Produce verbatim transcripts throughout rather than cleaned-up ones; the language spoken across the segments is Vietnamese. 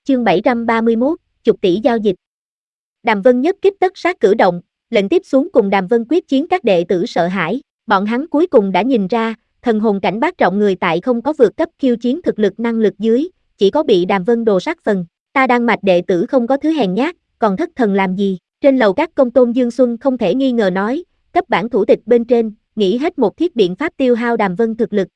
chương bảy trăm ba mươi mốt, chục tỷ giao dịch. Đàm Vân nhất kích tất sát cử động, lệnh tiếp xuống cùng Đàm Vân quyết chiến các đệ tử sợ hãi, bọn hắn cuối cùng đã nhìn ra, thần hồn cảnh bát trọng người tại không có vượt cấp khiêu chiến thực lực năng lực dưới, chỉ có bị Đàm Vân đồ sát phần, ta Đan Mạch đệ tử không có thứ hèn nhát, còn thất thần làm gì? Trên lầu các công tôn Dương Xuân không thể nghi ngờ nói, cấp bản thủ tịch bên trên, nghĩ hết một thiết biện pháp tiêu hao Đàm Vân thực lực.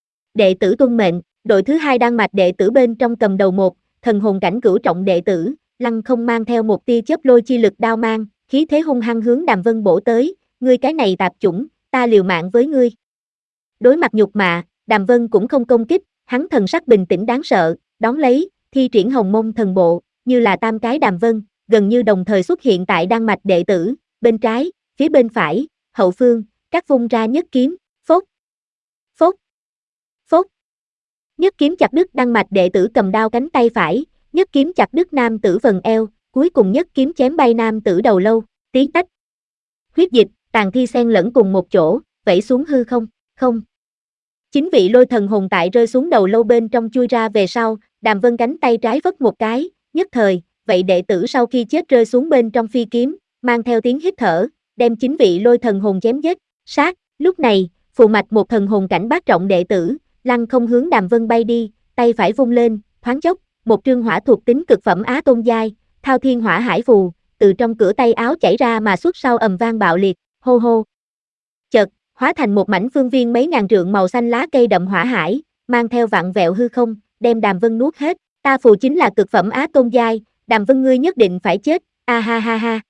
Đệ tử tuân mệnh, đội thứ hai Đan Mạch đệ tử bên trong cầm đầu một, thần hồn cảnh cửu trọng đệ tử, Lăng Không mang theo một tia chớp lôi chi lực đao mang, khí thế hung hăng hướng Đàm Vân bổ tới, ngươi cái này tạp chủng, ta liều mạng với ngươi. Đối mặt nhục mạ, Đàm Vân cũng không công kích, hắn thần sắc bình tĩnh đáng sợ, đón lấy, thi triển Hồng Mông thần bộ, như là tam cái Đàm Vân, gần như đồng thời xuất hiện tại Đan Mạch đệ tử, bên trái, phía bên phải, hậu phương, các vung ra nhất kiếm, phốt, phốt, phốt. Nhất kiếm chặt đứt Đan Mạch đệ tử cầm đao cánh tay phải, nhất kiếm chặt đứt nam tử phần eo, cuối cùng nhất kiếm chém bay nam tử đầu lâu, tí tách. Huyết dịch, tàn thi xen lẫn cùng một chỗ, vẩy xuống hư không, không. Chính vị lôi thần hồn tại rơi xuống đầu lâu bên trong chui ra về sau, Đàm Vân cánh tay trái vất một cái, nhất thời, vậy đệ tử sau khi chết rơi xuống bên trong phi kiếm, mang theo tiếng hít thở, đem chính vị lôi thần hồn chém giết, sát, lúc này, phù mạch một thần hồn cảnh bát trọng đệ tử, Lăng Không hướng Đàm Vân bay đi, tay phải vung lên, thoáng chốc, một trương hỏa thuộc tính cực phẩm á tôn giai, thao thiên hỏa hải phù, từ trong cửa tay áo chảy ra mà xuất sau ầm vang bạo liệt, hô hô. Chợt, hóa thành một mảnh phương viên mấy ngàn trượng màu xanh lá cây đậm hỏa hải, mang theo vặn vẹo hư không, đem Đàm Vân nuốt hết, ta phù chính là cực phẩm á tôn giai, Đàm Vân ngươi nhất định phải chết, a ha ha ha.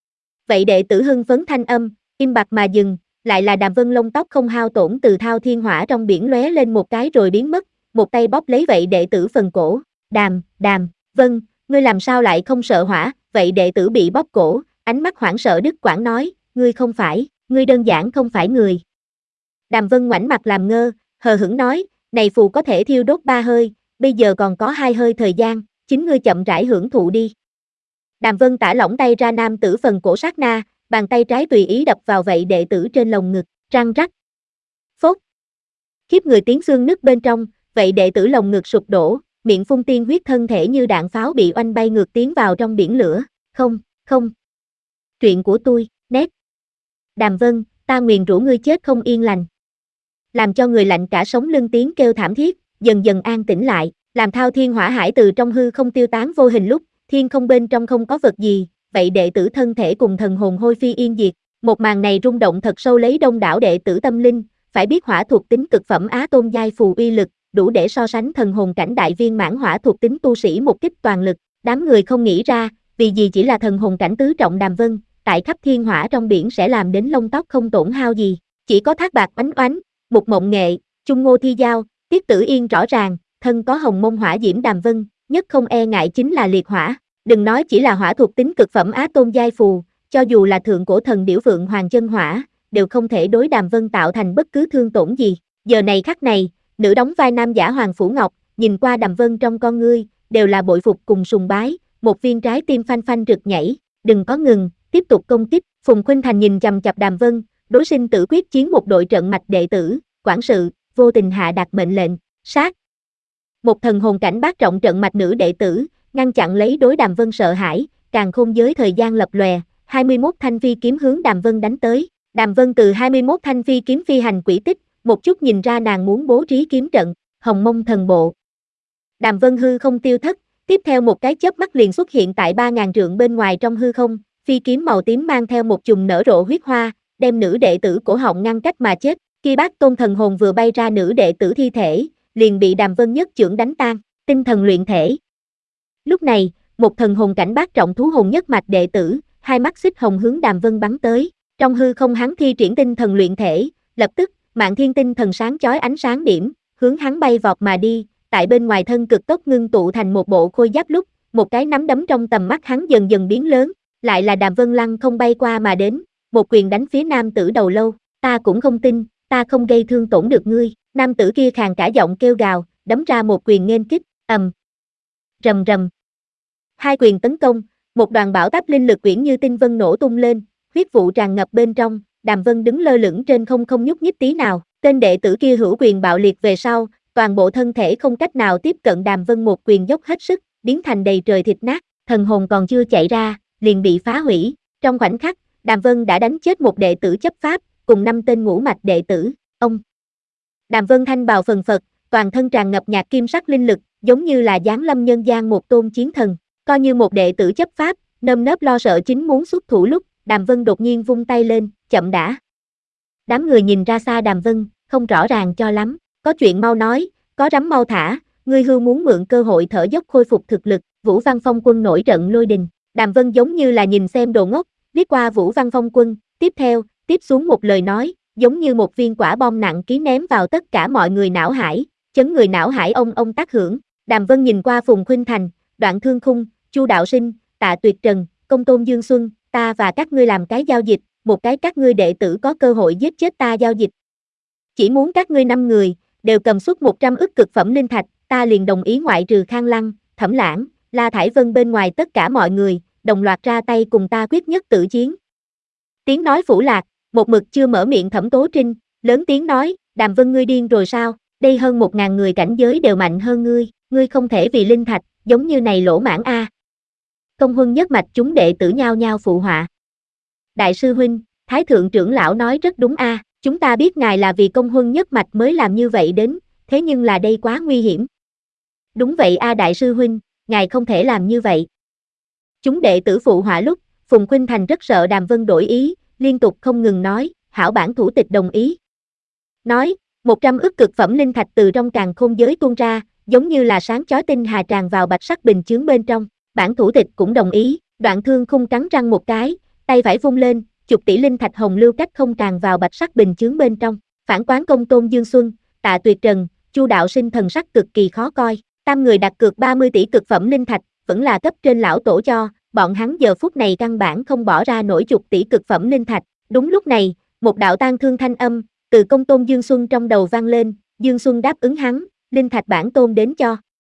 Vậy đệ tử hưng phấn thanh âm, im bặt mà dừng, lại là Đàm Vân lông tóc không hao tổn từ thao thiên hỏa trong biển lóe lên một cái rồi biến mất, một tay bóp lấy vậy đệ tử phần cổ, Đàm, Đàm, Vân, ngươi làm sao lại không sợ hỏa, vậy đệ tử bị bóp cổ, ánh mắt hoảng sợ đứt quãng nói, ngươi không phải, ngươi đơn giản không phải người. Đàm Vân ngoảnh mặt làm ngơ, hờ hững nói, này phù có thể thiêu đốt ba hơi, bây giờ còn có hai hơi thời gian, chính ngươi chậm rãi hưởng thụ đi. Đàm Vân tả lỏng tay ra nam tử phần cổ sát na, bàn tay trái tùy ý đập vào vậy đệ tử trên lồng ngực, răng rắc. Phốt. Khiếp người tiếng xương nứt bên trong, vậy đệ tử lồng ngực sụp đổ, miệng phun tiên huyết thân thể như đạn pháo bị oanh bay ngược tiến vào trong biển lửa, không, không. Chuyện của tôi, nét. Đàm Vân, ta nguyền rủa ngươi chết không yên lành. Làm cho người lạnh cả sống lưng tiếng kêu thảm thiết, dần dần an tĩnh lại, làm thao thiên hỏa hải từ trong hư không tiêu tán vô hình lúc, thiên không bên trong không có vật gì, vậy đệ tử thân thể cùng thần hồn hôi phi yên diệt, một màn này rung động thật sâu lấy đông đảo đệ tử tâm linh, phải biết hỏa thuộc tính cực phẩm á tôn giai phù uy lực, đủ để so sánh thần hồn cảnh đại viên mãn hỏa thuộc tính tu sĩ một kích toàn lực, đám người không nghĩ ra, vì gì chỉ là thần hồn cảnh tứ trọng Đàm Vân, tại khắp thiên hỏa trong biển sẽ làm đến lông tóc không tổn hao gì, chỉ có Thác Bạc oánh oánh, Mục Mộng Nghệ, Chung Ngô Thi Giao, Tiết Tử Yên rõ ràng, thân có hồng mông hỏa diễm Đàm Vân, nhất không e ngại chính là liệt hỏa, đừng nói chỉ là hỏa thuộc tính cực phẩm á tôn giai phù, cho dù là thượng cổ thần điểu vượng hoàng chân hỏa, đều không thể đối Đàm Vân tạo thành bất cứ thương tổn gì. Giờ này khắc này, nữ đóng vai nam giả Hoàng Phủ Ngọc, nhìn qua Đàm Vân trong con ngươi, đều là bội phục cùng sùng bái, một viên trái tim phanh phanh rực nhảy, đừng có ngừng, tiếp tục công kích. Phùng Khuynh Thành nhìn chằm chằm Đàm Vân, đối sinh tử quyết chiến một đội trận mạch đệ tử, quản sự, vô tình hạ đạt mệnh lệnh, sát. Một thần hồn cảnh bát trọng trận mạch nữ đệ tử, ngăn chặn lấy đối Đàm Vân sợ hãi, càng khôn giới thời gian lập lòe, hai mươi mốt thanh phi kiếm hướng Đàm Vân đánh tới. Đàm Vân từ hai mươi mốt thanh phi kiếm phi hành quỹ tích, một chút nhìn ra nàng muốn bố trí kiếm trận, Hồng Mông thần bộ. Đàm Vân hư không tiêu thất, tiếp theo một cái chớp mắt liền xuất hiện tại ba ngàn trượng bên ngoài trong hư không, phi kiếm màu tím mang theo một chùm nở rộ huyết hoa, đem nữ đệ tử cổ họng ngăn cách mà chết. Khi Bát Tôn thần hồn vừa bay ra nữ đệ tử thi thể, liền bị Đàm Vân nhất chưởng đánh tan, tinh thần luyện thể. Lúc này, một thần hồn cảnh bát trọng thú hồn nhất mạch đệ tử, hai mắt xích hồng hướng Đàm Vân bắn tới, trong hư không hắn thi triển tinh thần luyện thể, lập tức, Mạn Thiên tinh thần sáng chói ánh sáng điểm, hướng hắn bay vọt mà đi, tại bên ngoài thân cực tốc ngưng tụ thành một bộ khôi giáp lúc, một cái nắm đấm trong tầm mắt hắn dần dần biến lớn, lại là Đàm Vân Lăng không bay qua mà đến, một quyền đánh phía nam tử đầu lâu, ta cũng không tin, ta không gây thương tổn được ngươi, nam tử kia khàn cả giọng kêu gào, đấm ra một quyền nghênh kích, ầm, rầm rầm. Hai quyền tấn công, một đoàn bão táp linh lực quyển như tinh vân nổ tung lên, huyết vụ tràn ngập bên trong, Đàm Vân đứng lơ lửng trên không không nhúc nhích tí nào, tên đệ tử kia hữu quyền bạo liệt về sau, toàn bộ thân thể không cách nào tiếp cận Đàm Vân một quyền dốc hết sức, biến thành đầy trời thịt nát, thần hồn còn chưa chạy ra, liền bị phá hủy. Trong khoảnh khắc, Đàm Vân đã đánh chết một đệ tử chấp pháp, cùng năm tên ngũ mạch đệ tử. Ông Đàm Vân thanh bào phần phật, toàn thân tràn ngập nhạt kim sắc linh lực, giống như là giáng lâm nhân gian một tôn chiến thần. Coi như một đệ tử chấp pháp, nơm nớp lo sợ chính muốn xuất thủ lúc, Đàm Vân đột nhiên vung tay lên, chậm đã. Đám người nhìn ra xa Đàm Vân, không rõ ràng cho lắm, có chuyện mau nói, có rắm mau thả, ngươi hưu muốn mượn cơ hội thở dốc khôi phục thực lực. Vũ Văn Phong Quân nổi trận lôi đình. Đàm Vân giống như là nhìn xem đồ ngốc, liếc qua Vũ Văn Phong Quân, tiếp theo, tiếp xuống một lời nói, giống như một viên quả bom nặng ký ném vào tất cả mọi người não hải, chấn người não hải ông ông tác hưởng. Đàm Vân nhìn qua Phùng Khuynh Thành, Đoạn Thương Khung, Chu Đạo Sinh, Tạ Tuyệt Trần, Công Tôn Dương Xuân, ta và các ngươi làm cái giao dịch, một cái các ngươi đệ tử có cơ hội giết chết ta giao dịch. Chỉ muốn các ngươi năm người, đều cầm suất một trăm ức cực phẩm linh thạch, ta liền đồng ý ngoại trừ Khang Lăng, Thẩm Lãng, La Thải Vân bên ngoài tất cả mọi người, đồng loạt ra tay cùng ta quyết nhất tử chiến. Tiếng nói phủ lạc, một mực chưa mở miệng Thẩm Tố Trinh, lớn tiếng nói, Đàm Vân ngươi điên rồi sao, đây hơn một ngàn người cảnh giới đều mạnh hơn ngươi, ngươi không thể vì linh thạch, giống như này lỗ mãn a. Công Huân nhất mạch chúng đệ tử nhao nhao phụ họa. Đại sư huynh, Thái thượng trưởng lão nói rất đúng a, chúng ta biết ngài là vì Công Huân nhất mạch mới làm như vậy đến, thế nhưng là đây quá nguy hiểm. Đúng vậy a đại sư huynh, ngài không thể làm như vậy. Chúng đệ tử phụ họa lúc, Phùng Khuynh Thành rất sợ Đàm Vân đổi ý, liên tục không ngừng nói, hảo bản thủ tịch đồng ý. Nói, một trăm ức cực phẩm linh thạch từ trong càn khôn giới tuôn ra, giống như là sáng chói tinh hà tràn vào bạch sắc bình chướng bên trong, bản thủ tịch cũng đồng ý. Đoạn Thương Khung cắn răng một cái, tay phải vung lên, chục tỷ linh thạch hồng lưu cách không tràn vào bạch sắc bình chướng bên trong. Phản quán Công Tôn Dương Xuân, Tạ Tuyệt Trần, Chu Đạo Sinh thần sắc cực kỳ khó coi, tam người đặt cược ba mươi tỷ cực phẩm linh thạch, vẫn là cấp trên lão tổ cho, bọn hắn giờ phút này căn bản không bỏ ra nổi chục tỷ cực phẩm linh thạch. Đúng lúc này, một đạo tang thương thanh âm từ Công Tôn Dương Xuân trong đầu vang lên, Dương Xuân đáp ứng hắn, linh thạch bản tôn đến cho.